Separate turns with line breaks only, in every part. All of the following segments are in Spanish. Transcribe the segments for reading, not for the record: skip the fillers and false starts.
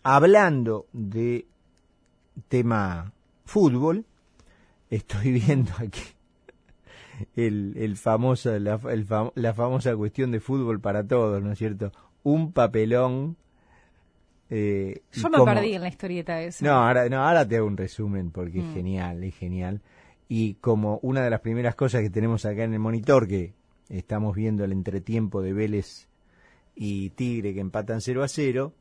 hablando de tema fútbol, estoy viendo aquí la famosa cuestión de fútbol para todos, ¿no es cierto? Un papelón.
Yo me perdí en la historieta esa.
No, ahora te hago un resumen porque es genial. Y como una de las primeras cosas que tenemos acá en el monitor, que estamos viendo el entretiempo de Vélez y Tigre que empatan 0-0,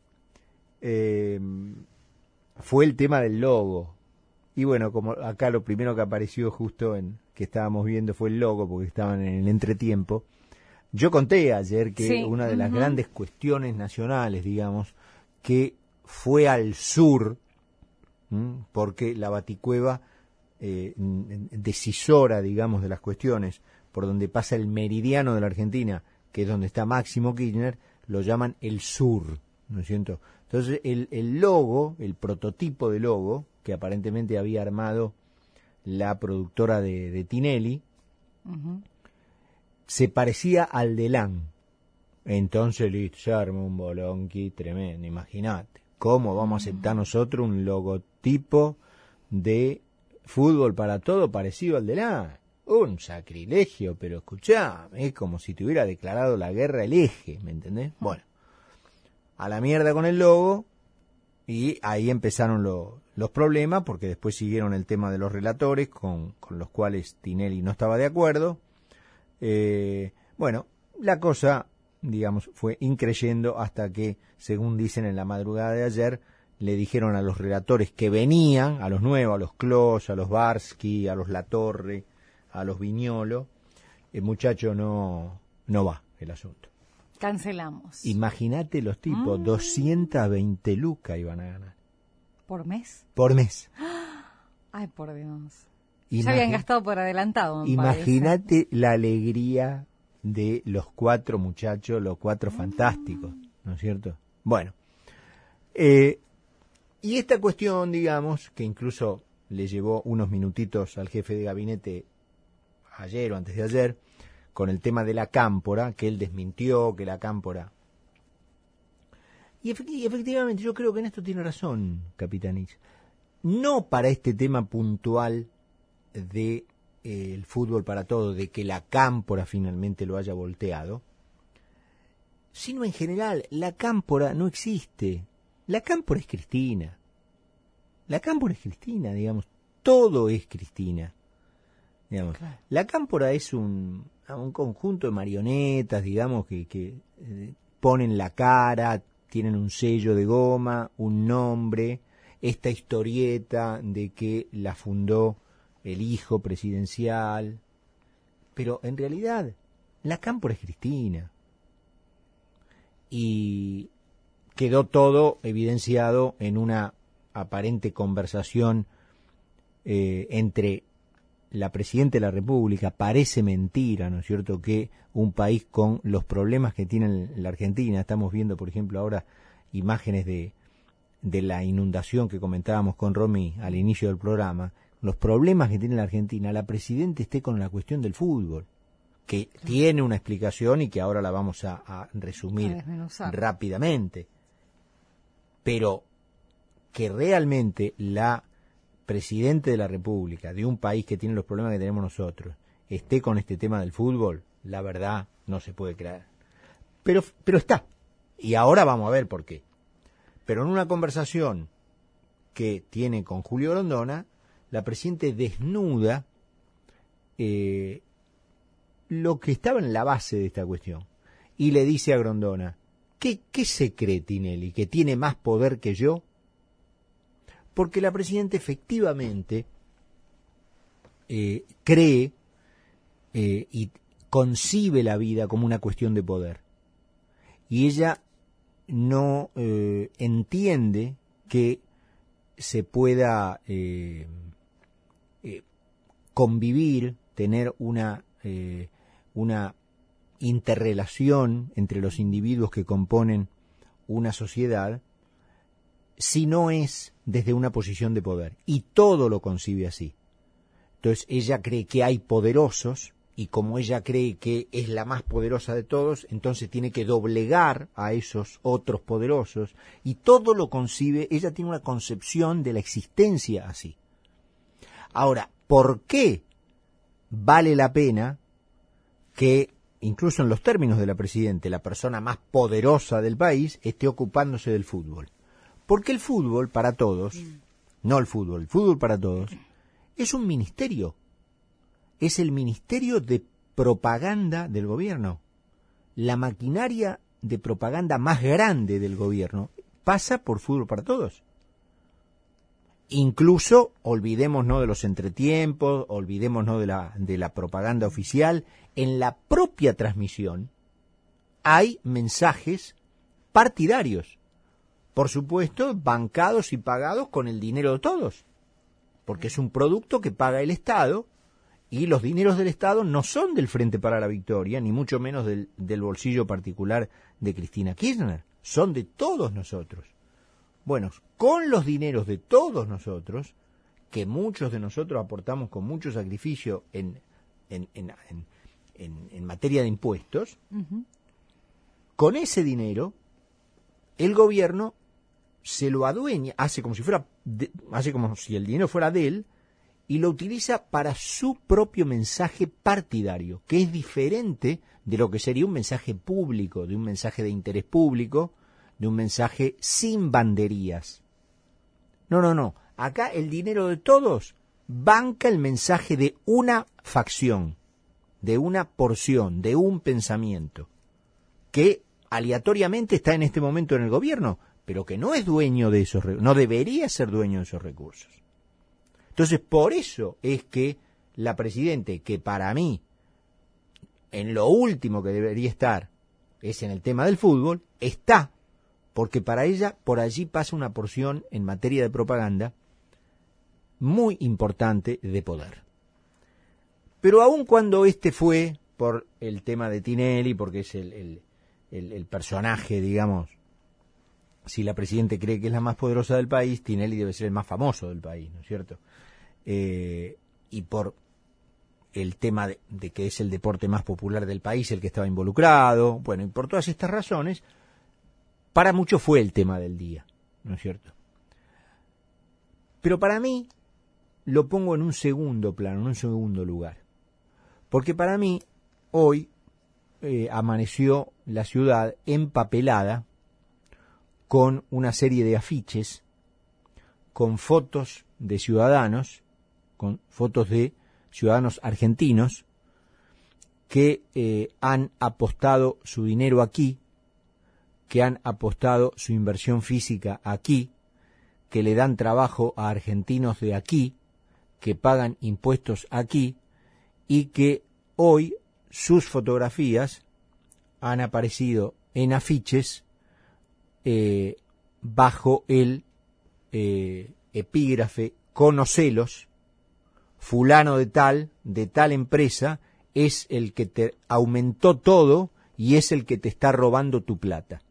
fue el tema del logo. Y bueno, como acá lo primero que apareció justo que estábamos viendo fue el logo, porque estaban en el entretiempo. Yo conté ayer que una de las grandes cuestiones nacionales, digamos, que fue al sur, porque la Baticueva, decisora, digamos, de las cuestiones, por donde pasa el meridiano de la Argentina, que es donde está Máximo Kirchner, lo llaman el sur, ¿no es cierto? Entonces, el logo, el prototipo de logo, que aparentemente había armado la productora de Tinelli, se parecía al de LAN. Entonces, listo, se armó un bolonqui tremendo, imagínate. ¿Cómo vamos a aceptar nosotros un logotipo de fútbol para todo parecido al de LAN? Un sacrilegio, pero escuchame, es como si te hubiera declarado la guerra el Eje, ¿me entendés? Bueno, a la mierda con el logo, y ahí empezaron los problemas, porque después siguieron el tema de los relatores, con los cuales Tinelli no estaba de acuerdo. Bueno, la cosa, digamos, fue increyendo hasta que, según dicen en la madrugada de ayer, le dijeron a los relatores que venían, a los nuevos, a los Clos, a los Barsky, a los Latorre, a los Viñolo, el muchacho no va el asunto.
Cancelamos.
Imagínate los tipos, 220 lucas iban a ganar.
¿Por mes?
Por mes.
Ay, por Dios. Ya habían gastado por adelantado.
Imagínate la alegría de los 4 muchachos, los 4 fantásticos, ¿no es cierto? Bueno, y esta cuestión, digamos, que incluso le llevó unos minutitos al jefe de gabinete ayer o antes de ayer, con el tema de la cámpora, que él desmintió que la cámpora... Y efectivamente, yo creo que en esto tiene razón, Capitanich. No para este tema puntual de el fútbol para todo, de que la cámpora finalmente lo haya volteado, sino en general, la cámpora no existe. La cámpora es Cristina. La cámpora es Cristina, digamos. Todo es Cristina. Digamos. Claro. La cámpora es un conjunto de marionetas, digamos, que ponen la cara, tienen un sello de goma, un nombre, esta historieta de que la fundó el hijo presidencial, pero en realidad la cámpora es Cristina. Y quedó todo evidenciado en una aparente conversación entre la Presidenta de la República. Parece mentira, ¿no es cierto?, que un país con los problemas que tiene la Argentina, estamos viendo, por ejemplo, ahora imágenes de la inundación que comentábamos con Romy al inicio del programa, los problemas que tiene la Argentina, la Presidenta esté con la cuestión del fútbol, que tiene una explicación y que ahora la vamos a resumir rápidamente, pero que realmente la Presidente de la República de un país que tiene los problemas que tenemos nosotros esté con este tema del fútbol, la verdad no se puede creer. Pero está. Y ahora vamos a ver por qué. Pero en una conversación que tiene con Julio Grondona, la Presidenta desnuda lo que estaba en la base de esta cuestión. Y le dice a Grondona, ¿qué se cree Tinelli? ¿Que tiene más poder que yo? Porque la Presidenta efectivamente cree y concibe la vida como una cuestión de poder. Y ella no entiende que se pueda convivir, tener una interrelación entre los individuos que componen una sociedad si no es desde una posición de poder. Y todo lo concibe así. Entonces ella cree que hay poderosos y como ella cree que es la más poderosa de todos, entonces tiene que doblegar a esos otros poderosos, y todo lo concibe, ella tiene una concepción de la existencia así. Ahora, ¿por qué vale la pena que, incluso en los términos de la Presidente, la persona más poderosa del país esté ocupándose del fútbol? Porque el fútbol para todos, no el fútbol para todos, es un ministerio. Es el ministerio de propaganda del gobierno. La maquinaria de propaganda más grande del gobierno pasa por Fútbol para Todos. Incluso, olvidémonos de los entretiempos, olvidémonos de la propaganda oficial, en la propia transmisión hay mensajes partidarios, por supuesto, bancados y pagados con el dinero de todos, porque es un producto que paga el Estado, y los dineros del Estado no son del Frente para la Victoria, ni mucho menos del bolsillo particular de Cristina Kirchner, son de todos nosotros. Bueno, con los dineros de todos nosotros, que muchos de nosotros aportamos con mucho sacrificio en materia de impuestos, con ese dinero, el gobierno se lo adueña, hace como si el dinero fuera de él, y lo utiliza para su propio mensaje partidario, que es diferente de lo que sería un mensaje público, de un mensaje de interés público, de un mensaje sin banderías. No. Acá el dinero de todos banca el mensaje de una facción, de una porción, de un pensamiento, que aleatoriamente está en este momento en el gobierno, pero que no es dueño de esos recursos, no debería ser dueño de esos recursos. Entonces, por eso es que la Presidente, que para mí, en lo último que debería estar, es en el tema del fútbol, está, porque para ella, por allí pasa una porción en materia de propaganda muy importante de poder. Pero aun cuando este fue por el tema de Tinelli, porque es el personaje, digamos, si la Presidente cree que es la más poderosa del país, Tinelli debe ser el más famoso del país, ¿no es cierto? Y por el tema de que es el deporte más popular del país el que estaba involucrado, bueno, y por todas estas razones, para muchos fue el tema del día, ¿no es cierto? Pero para mí lo pongo en un segundo plano, en un segundo lugar, porque para mí hoy amaneció la ciudad empapelada con una serie de afiches, con fotos de ciudadanos, con fotos de ciudadanos argentinos que han apostado su dinero aquí, que han apostado su inversión física aquí, que le dan trabajo a argentinos de aquí, que pagan impuestos aquí, y que hoy sus fotografías han aparecido en afiches bajo el epígrafe "Conocelos, fulano de tal empresa, es el que te aumentó todo y es el que te está robando tu plata".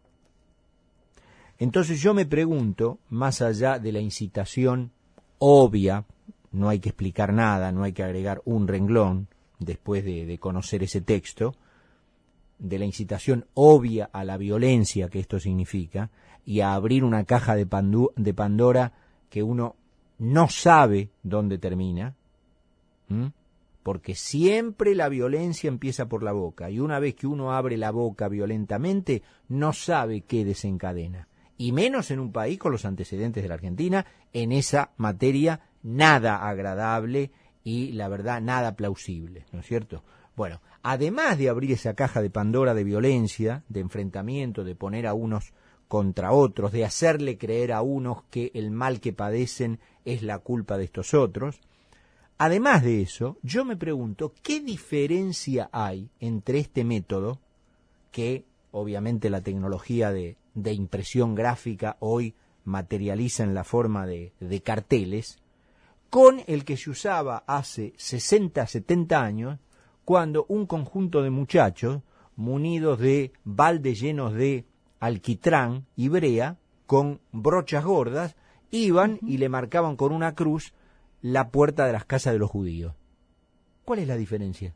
Entonces yo me pregunto, más allá de la incitación obvia, no hay que explicar nada, no hay que agregar un renglón después de conocer ese texto, de la incitación obvia a la violencia que esto significa, y a abrir una caja de Pandora que uno no sabe dónde termina, porque siempre la violencia empieza por la boca, y una vez que uno abre la boca violentamente, no sabe qué desencadena, y menos en un país con los antecedentes de la Argentina, en esa materia nada agradable y, la verdad, nada plausible, ¿no es cierto? Bueno, además de abrir esa caja de Pandora de violencia, de enfrentamiento, de poner a unos contra otros, de hacerle creer a unos que el mal que padecen es la culpa de estos otros, además de eso, yo me pregunto, ¿qué diferencia hay entre este método, que obviamente la tecnología de impresión gráfica hoy materializa en la forma de carteles, con el que se usaba hace 60, 70 años, cuando un conjunto de muchachos, munidos de baldes llenos de alquitrán y brea, con brochas gordas, iban y le marcaban con una cruz la puerta de las casas de los judíos? ¿Cuál es la diferencia?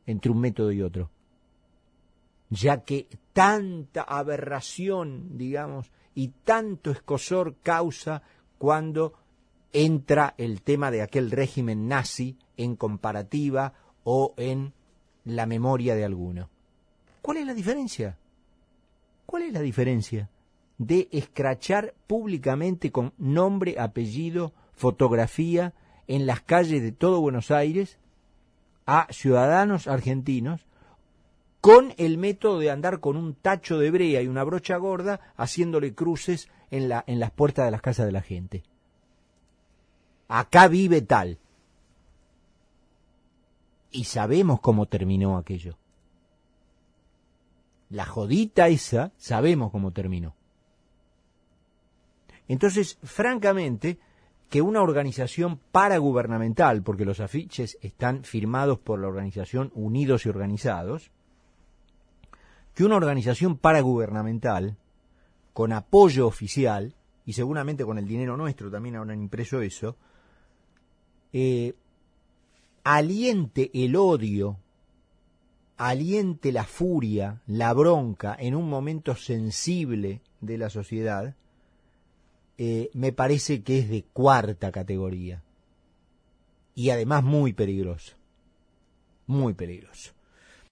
entre un método y otro, ya que tanta aberración, digamos, y tanto escozor causa cuando entra el tema de aquel régimen nazi en comparativa o en la memoria de alguno. ¿Cuál es la diferencia? ¿Cuál es la diferencia de escrachar públicamente con nombre, apellido, fotografía en las calles de todo Buenos Aires a ciudadanos argentinos con el método de andar con un tacho de brea y una brocha gorda haciéndole cruces en las puertas de las casas de la gente? Acá vive tal. Y sabemos cómo terminó aquello. La jodita esa, sabemos cómo terminó. Entonces, francamente, que una organización paragubernamental, porque los afiches están firmados por la organización Unidos y Organizados, que una organización paragubernamental, con apoyo oficial, y seguramente con el dinero nuestro también habrán impreso eso, aliente el odio, aliente la furia, la bronca en un momento sensible de la sociedad, me parece que es de cuarta categoría y además muy peligroso, muy peligroso.